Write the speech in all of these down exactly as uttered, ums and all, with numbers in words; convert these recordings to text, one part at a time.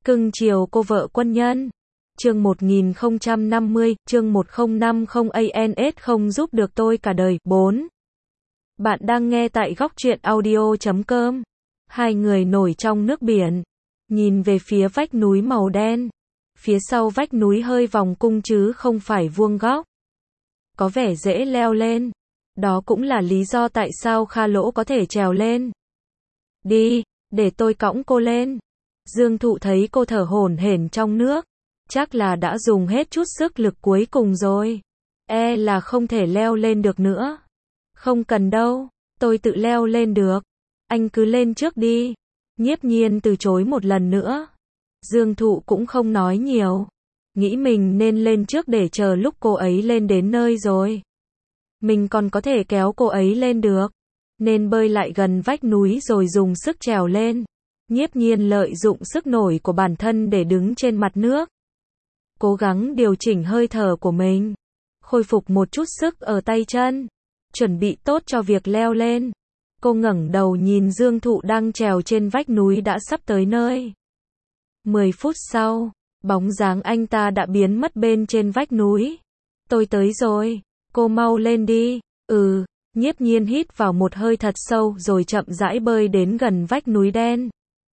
Cưng chiều cô vợ quân nhân. Chương một nghìn không trăm năm mươi, chương một không năm không A N S không giúp được tôi cả đời. bốn. Bạn đang nghe tại góc truyện audio chấm com. Hai người nổi trong nước biển, nhìn về phía vách núi màu đen. Phía sau vách núi hơi vòng cung chứ không phải vuông góc. Có vẻ dễ leo lên. Đó cũng là lý do tại sao Kha Lỗ có thể trèo lên. Đi, để tôi cõng cô lên. Dương Thụ thấy cô thở hổn hển trong nước. Chắc là đã dùng hết chút sức lực cuối cùng rồi. E là không thể leo lên được nữa. Không cần đâu, tôi tự leo lên được. Anh cứ lên trước đi. Nhiếp Nhiên từ chối một lần nữa. Dương Thụ cũng không nói nhiều. Nghĩ mình nên lên trước để chờ lúc cô ấy lên đến nơi rồi. Mình còn có thể kéo cô ấy lên được. Nên bơi lại gần vách núi rồi dùng sức trèo lên. Nhiếp Nhiên lợi dụng sức nổi của bản thân để đứng trên mặt nước. Cố gắng điều chỉnh hơi thở của mình. Khôi phục một chút sức ở tay chân. Chuẩn bị tốt cho việc leo lên. Cô ngẩng đầu nhìn Dương Thụ đang trèo trên vách núi đã sắp tới nơi. Mười phút sau, bóng dáng anh ta đã biến mất bên trên vách núi. Tôi tới rồi, cô mau lên đi. Ừ, Nhiếp Nhiên hít vào một hơi thật sâu rồi chậm rãi bơi đến gần vách núi đen.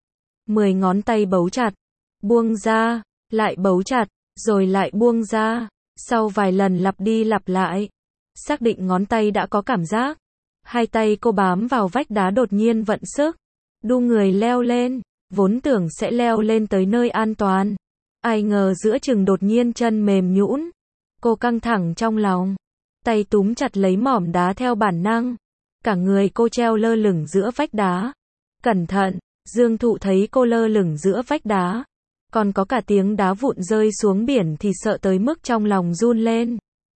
Mười ngón tay bấu chặt, buông ra, lại bấu chặt, rồi lại buông ra. Sau vài lần lặp đi lặp lại, xác định ngón tay đã có cảm giác. Hai tay cô bám vào vách đá đột nhiên vận sức, đu người leo lên, vốn tưởng sẽ leo lên tới nơi an toàn. Ai ngờ giữa chừng đột nhiên chân mềm nhũn. Cô căng thẳng trong lòng, tay túm chặt lấy mỏm đá theo bản năng. Cả người cô treo lơ lửng giữa vách đá. Cẩn thận, Dương Thụ thấy cô lơ lửng giữa vách đá. Còn có cả tiếng đá vụn rơi xuống biển thì sợ tới mức trong lòng run lên.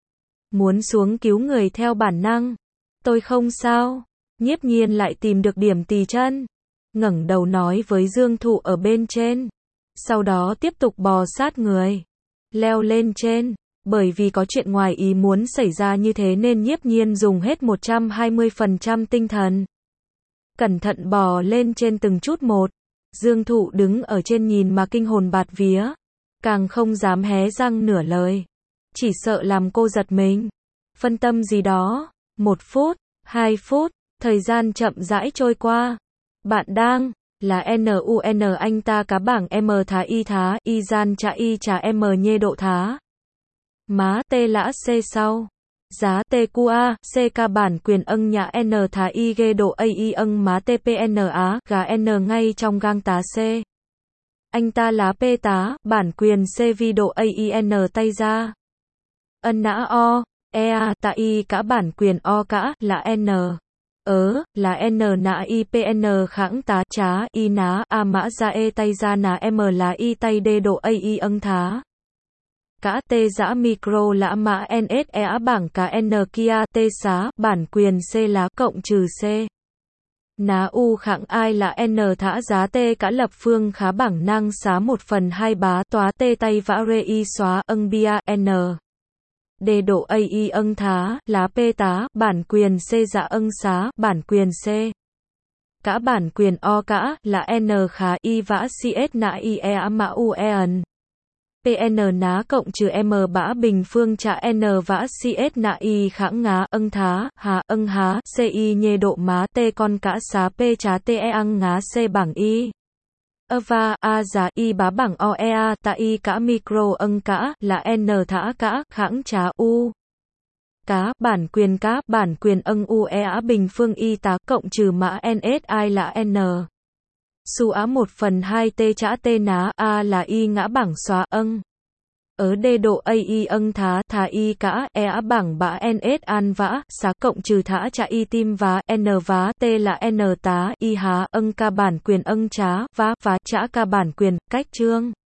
Muốn xuống cứu người theo bản năng. Tôi không sao. Nhiếp Nhiên lại tìm được điểm tì chân. Ngẩng đầu nói với Dương Thụ ở bên trên. Sau đó tiếp tục bò sát người. Leo lên trên. Bởi vì có chuyện ngoài ý muốn xảy ra như thế nên Nhiếp Nhiên dùng hết một trăm hai mươi phần trăm tinh thần. Cẩn thận bò lên trên từng chút một. Dương Thụ đứng ở trên nhìn mà kinh hồn bạt vía. Càng không dám hé răng nửa lời. Chỉ sợ làm cô giật mình. Phân tâm gì đó. Một phút, hai phút, thời gian chậm rãi trôi qua. Bạn đang, là N U N anh ta cá bảng M thá y thá, y gian trả y trả M nhê độ thá. Má T lã C sau. Giá T Q A, C ca bản quyền âng nhã N thá y ghê độ A y âng má T P N á, gà N ngay trong gang tá C. Anh ta lá P tá, bản quyền C vi độ A y N tay ra. Ân nã O. E A tạ y cả bản quyền O cả là N. Ớ là N nã I P N kháng tá trá y ná A mã ra E tay ra ná M là Y tay D độ A y âng thá. Cả T giã micro lã mã N S E á bảng cả N kia T xá bản quyền C lá cộng trừ C. Ná U kháng ai là N thả giá T cả lập phương khá bảng năng xá một phần hai bá tóa T tay vã rê y xóa âng bia N. D độ A y âng thá, lá P tá, bản quyền C dạ âng xá, bản quyền C. Cả bản quyền O cả, là N khá y vã C S nã y E á mã U E N. P N ná cộng trừ M bã bình phương trả N vã C S nã y kháng ngá âng thá, hà âng há, C y nhê độ má T con cả xá P trá T E ăng ngá C bảng y. Ava A giá y bá bảng O E A tạ y cả micro âng cả là N thả cả kháng trá U. Cá bản quyền cá bản quyền âng U E á bình phương y tá cộng trừ mã N S I là N. Su á một phần hai T trá T ná A là y ngã bảng xóa âng. Ở D độ A y âng thá thá y cả E á bảng bã N S an vã xá cộng trừ thả trả y tim vá N vá T là N tá y há âng ca bản quyền âng trá vá vá trá ca bản quyền cách chương.